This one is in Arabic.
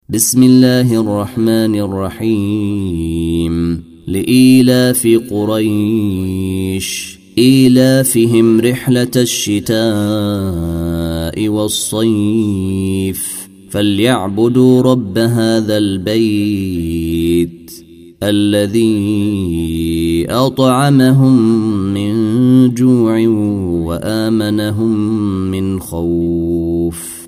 بسم الله الرحمن الرحيم لإيلاف قريش إيلافهم رحلة الشتاء والصيف فليعبدوا رب هذا البيت الذي أطعمهم من جوع وآمنهم من خوف